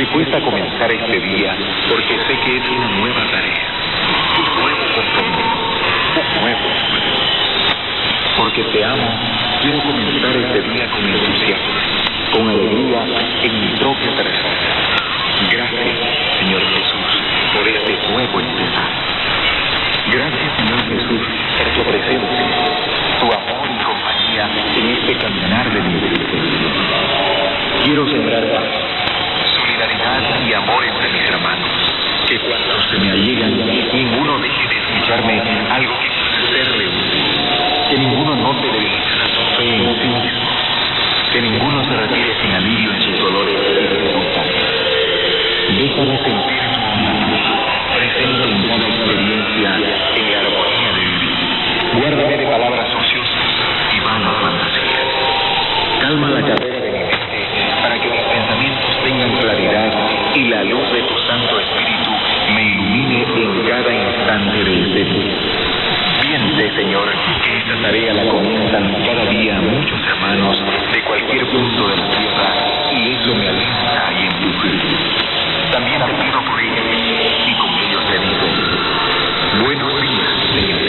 dispuesta a comenzar este día porque sé que es una nueva tarea, un nuevo compromiso, un nuevo sueño. Porque te amo, quiero comenzar este día con entusiasmo, con alegría en mi propia persona. Gracias, Señor Jesús, por este nuevo empezar. Gracias, Señor Jesús, por tu presencia, tu amor y compañía en este caminar de mi existencia. Quiero sembrar paz, solidaridad y amor entre mis hermanos. Que cuando se me allegan, ninguno deje de escucharme algo que pueda serle útil. Que ninguno note debilitada su fe en sí mismo. Que ninguno se retire sin alivio en sus dolores y dificultades. Déjame sentir tu amor, presente en cada experiencia, en la armonía de vivir. Guárdame de palabras ociosas y vanas fantasías. Calma la carrera de mi mente para que mis pensamientos tengan claridad y la luz de tu Santo Espíritu me ilumine en cada instante de este día. Bien sé, Señor, que esta tarea la comienzan cada día muchos hermanos de cualquier punto de la tierra y eso me alienta y entusiasma. También te pido por ellos y con ellos te digo, buenos días, Señor.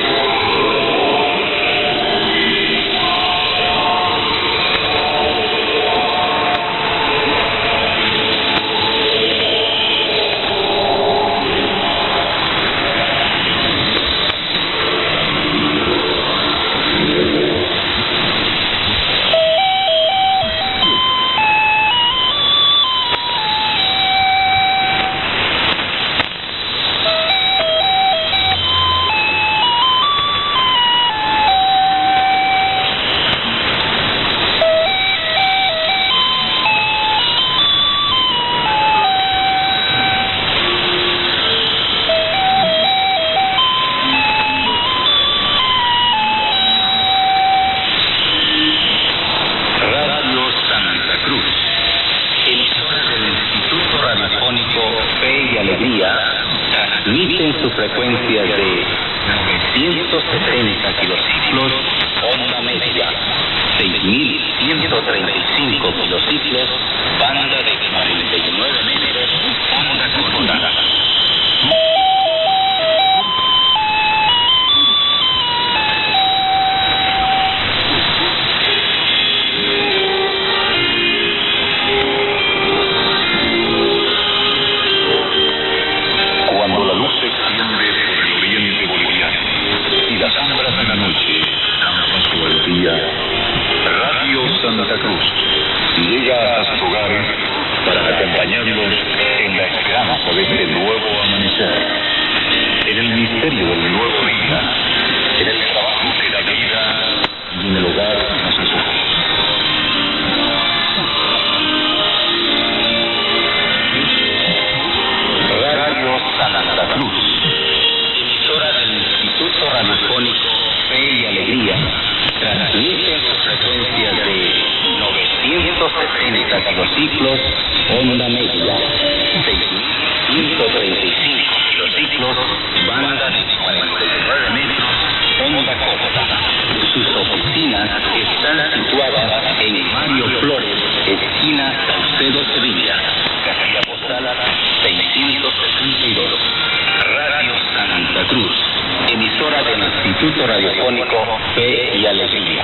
Transmite en su frecuencia de 970 kilociclos, onda media, 6.135 kilociclos, banda de 49 metros, onda corta. Cuando la luz se extiende por el oriente boliviano y las sombras de la noche dan paso al día, Radio Santa Cruz llega a sus hogares para acompañarlos en la esperanza de este nuevo amanecer, en el misterio del nuevo día, en el trabajo que da vida y en el hogar a sus ojos. Radio Santa Cruz, Emisora del Instituto Radiofónico Fe y Alegría, transmite en sus frecuencias de 970 kilociclos, onda media, 6.135 kilociclos, banda de 49 metros, onda corta. Sus oficinas están situadas en Mario Flores, esquina Saucedo, Sevilla, casilla postal 662. Radio Santa Cruz, emisora del Instituto Radiofónico Fe y Alegría.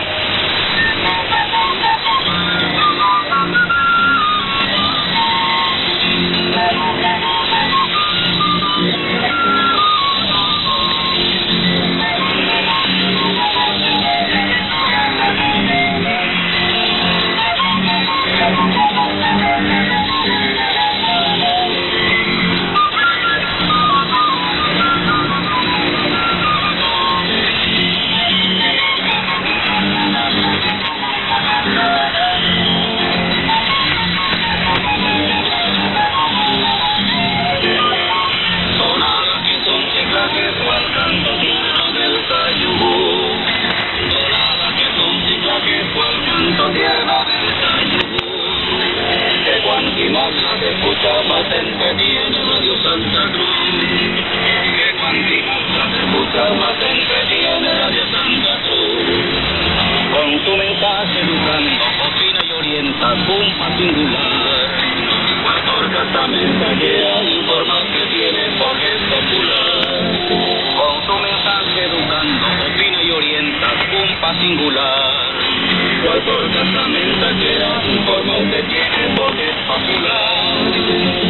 Con su mensaje educando, opina y orienta, pumpa singular. Pastor Casamenta quiera informar que tiene porque es popular. Con su mensaje educando, opina y orienta, cumpa singular. Pastor Casamenta quiera informar que tiene porque es popular.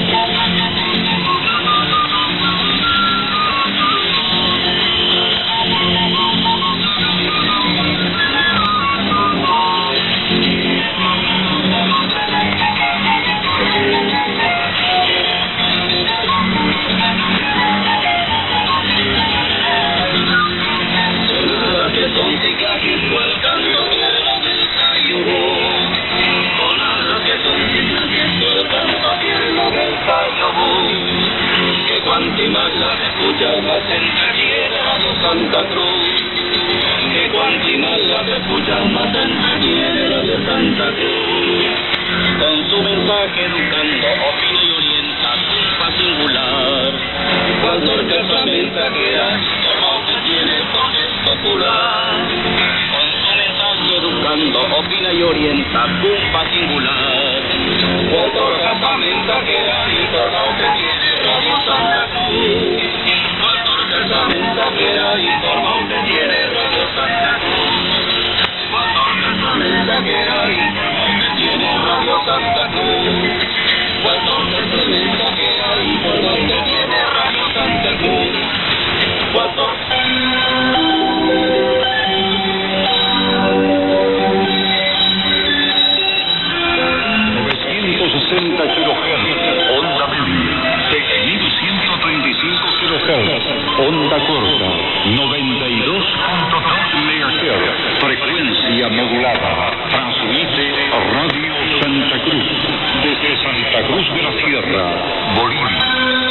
Santa Cruz, que cuantimas las escuchas más entretiene la de Santa Cruz. Con su mensaje educando, opina y orienta, cumpa singular. Pastor Casamenta quiera informar que tiene porque es popular. Con su mensaje educando, opina y orienta, cumpa singular. Pastor Casamenta quiera informar que tiene Radio Santa Cruz. Casamenta quiera informar que tiene Radio Santa Cruz. Pastor Casamenta quiera informar que tiene Radio Santa Cruz. Pastor Casamenta quiera informar que tiene Radio Santa Cruz. Pastor 960 kHz, onda media, 6135 kHz, onda corta, 92.2 MHz, frecuencia modulada. Transmite Radio Santa Cruz, desde Santa Cruz de la Sierra, Bolivia.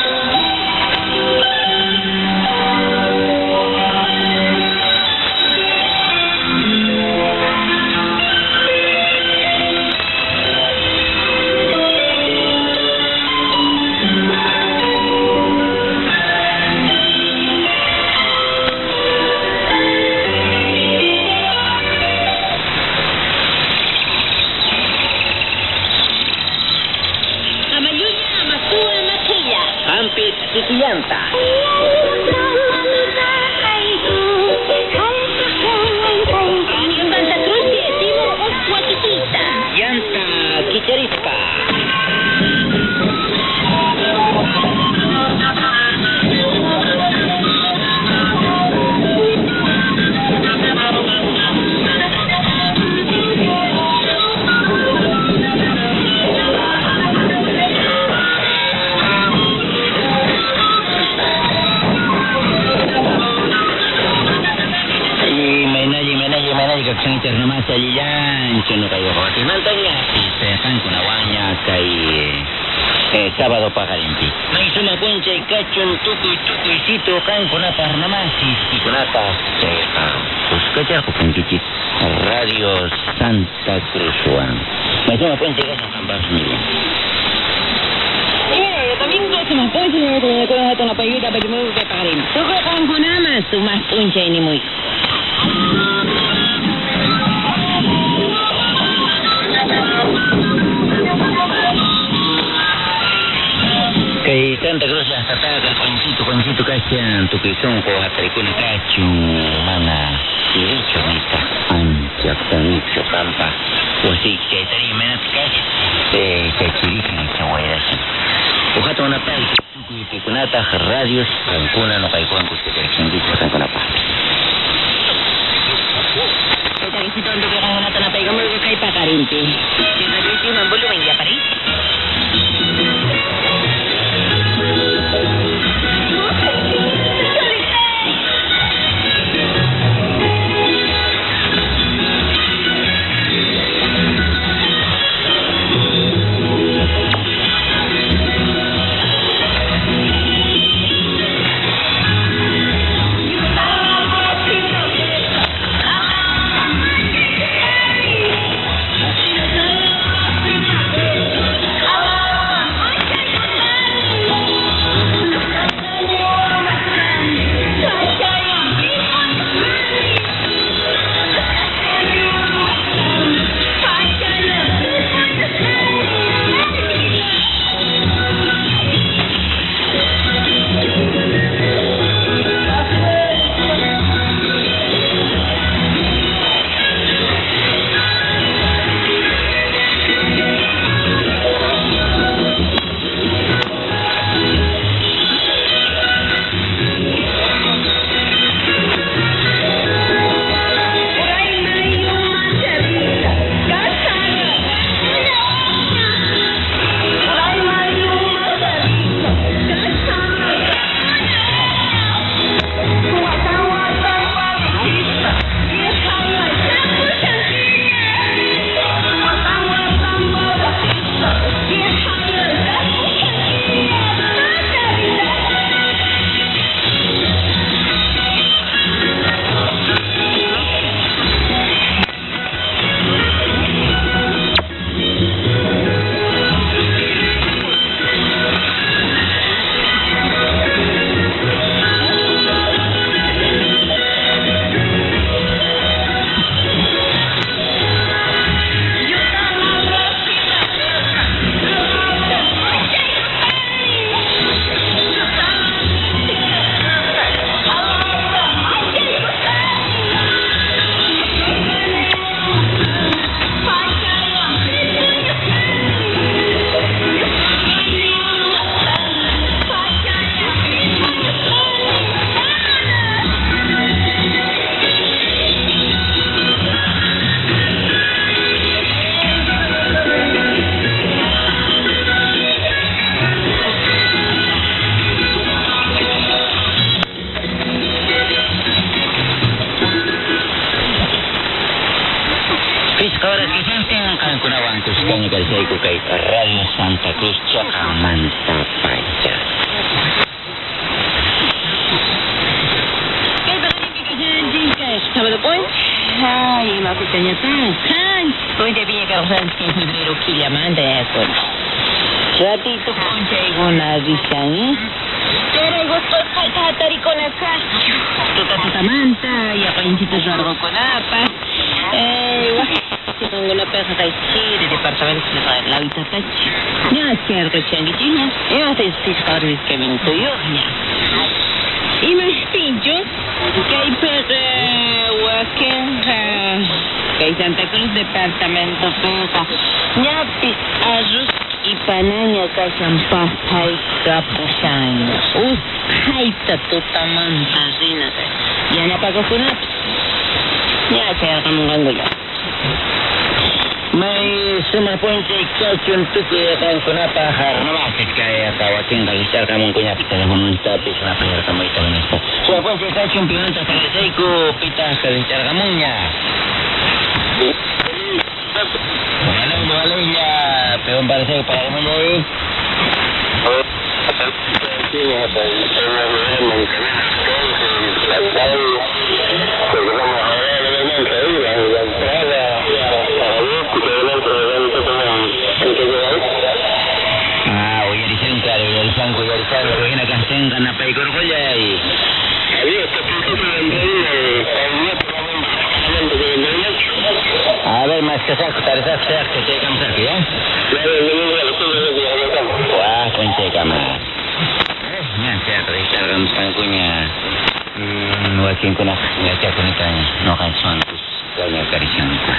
Sábado pagarimpi. Maisuna puncha y cachun tukuisito kan kunata arnamasis y kunata Puskachar kupunkichit Radio Santa Cruz Juan. Maisuna puncha y cachun kan basmili. Domingo sumas puncha y con la tona paguita para que me guste pagarimpi. Tuko kan kunama sumas puncha y ni muy. Kay Santa Cruz hasta taga Juancito kachan tukisonko hatrikuna kachu mana iricho mita ancha kanicho kampa wasi kaitari menat kachu kachiriki chawairashi uhato na pai tukunata radios kankuna no kaikwan kusikachingito kankuna pa Kaitari sitondo kankuna na pai kamu kai pakarimpi jadi volumen ya pari. Kabaras kisah kan kunawan kuskanya kali saya ku kay Radio Santa Cruz tsaka Mantapaya. Kaya baka nabigyan din kayo. Sabado po? Ay, makikanya tayo. Ay, hoy, debí llegar a San Febrero que llaman de eso. Ratito poncha y una disan, pero gusto tatari con acá. Tuta manta, y apa incito largo con apa. Si tengo una peja kay Chile, departamento de la Vitatachi. Ya cierto changuitina. Ya te estoy que me tuyo ya. Y más pincho, que hay kay Santa Cruz departamento pesa. Ya arroz y panaña kasampa hay kapusaña. Haita tutamanta zina. Ya na pagkakunap. Ya kaya kamungan ya. May sumapunta ikaw untuk kan kunapa harnawasit kaya tawatin kagisar kamong kunya pita na tapis na payar kamay tawanan po. Sumapunta ikaw pinunta sa kasay ko pita kagisar kamongnya. Walay niya peon para sa'yo para mo niya eh. A ver, mas que saco, tarisa seak que te kam sak ya. Wah, kunci kamar. Nya saya terikar kam pangkunya. Wakin kuna ngaca kunitanya. No kan santus. Kanya karisan ku.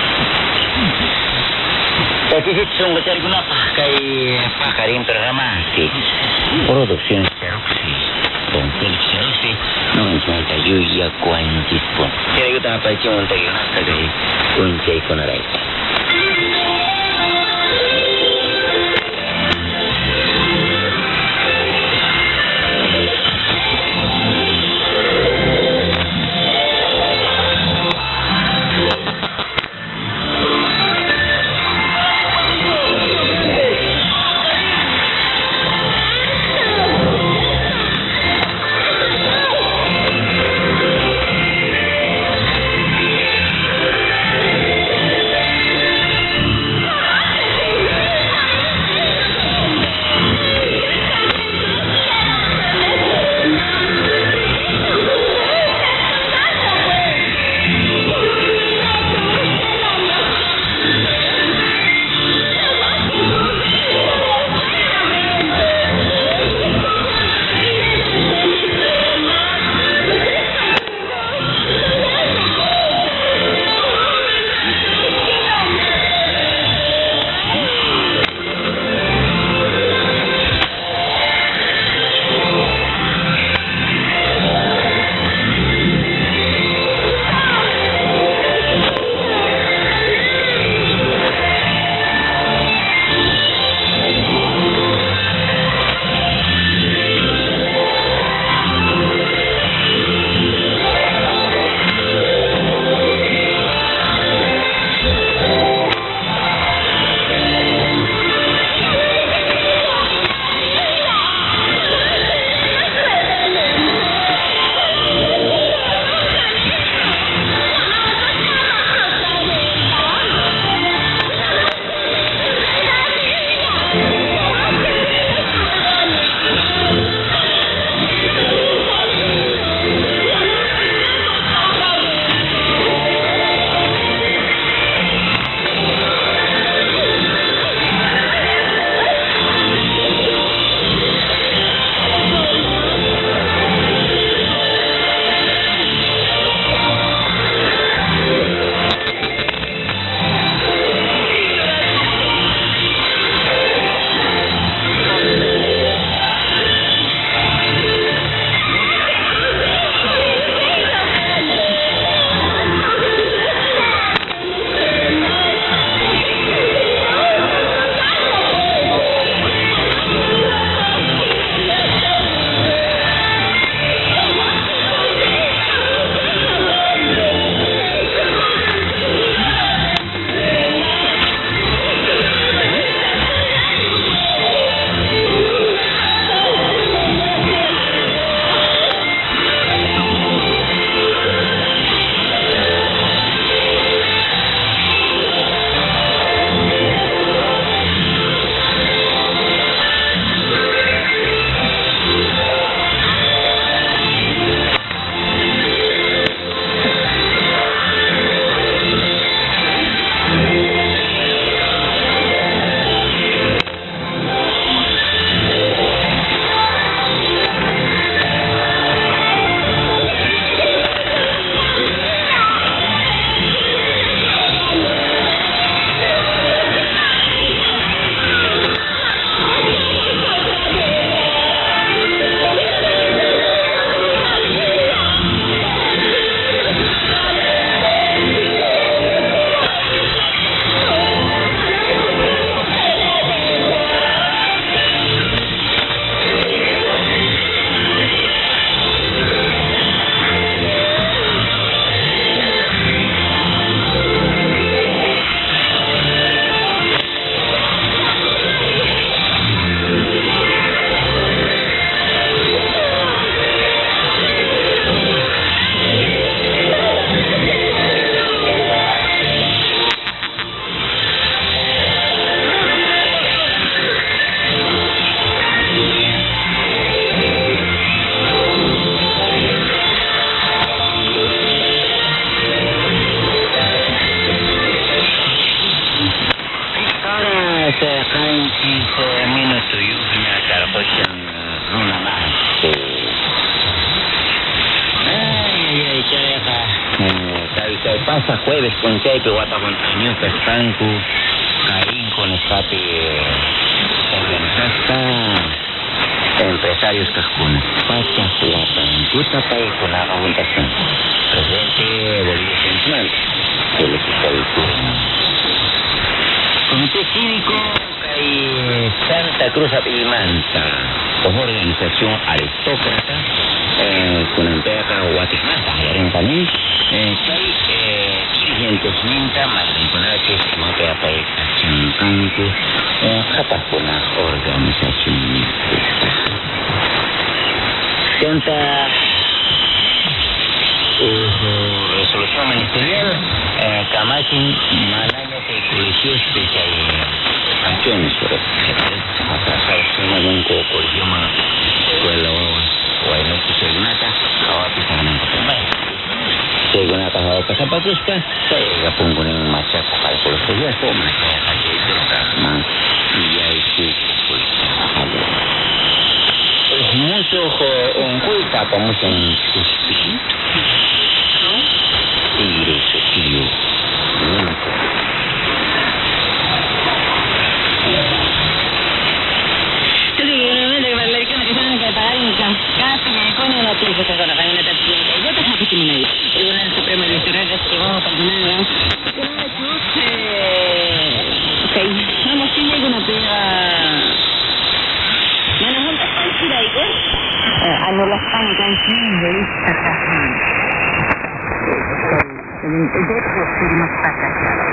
Tapi sung cari guna kay pakarin terhamati. Produksi seruksi. Produksi no kan tayo ya kuanjis pun. Kaya kita apa cuma tayo nak kagay kunci kunaray. hasta jueves con Chaipe, Guata con Tañuca, Franco, Caín con escape, empresarios Cascuna, Pacha, Guata, Guta, País con la aumentación. Presidente Bolivia Central, que le quita el turno. Comité Cívico y Santa Cruz Apimanta, como organización aristócrata, con empresa Guatemala, y en también, dirigentes Minta, Marinconache, Mapea Paisa, Chancanque, capaz con la organización esta. Santa resolución ministerial, Camachin, Malaya, que colegio especial, canciones, pero atrasar, si no hay un colegio más, escuela o hay no que se gunata, ahora que se ganan por el se gunata, ahora que se patusca, se pongo en un machaco para el colegio, ya fue una caja que droga más, y hay que es mucho un cuita, como se insiste. Y eso, tío. Tribunal Supremo Electoral estimado para nada. Ok, vamos a ir con una pega. Mana junta cualquiera igual. Anulação cantinho de esta depois de uma patata.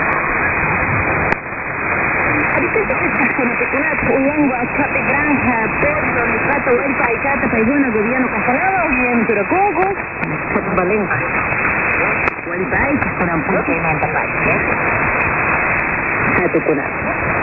Uyango, Achape, Granja, Pedro, Nicato, Huelpa, Icata, Paigona, Gobierno, Casalado, en Turacoco, Valenta. Huelpa, Icata, Corampuque, Mantapay. Catucuna.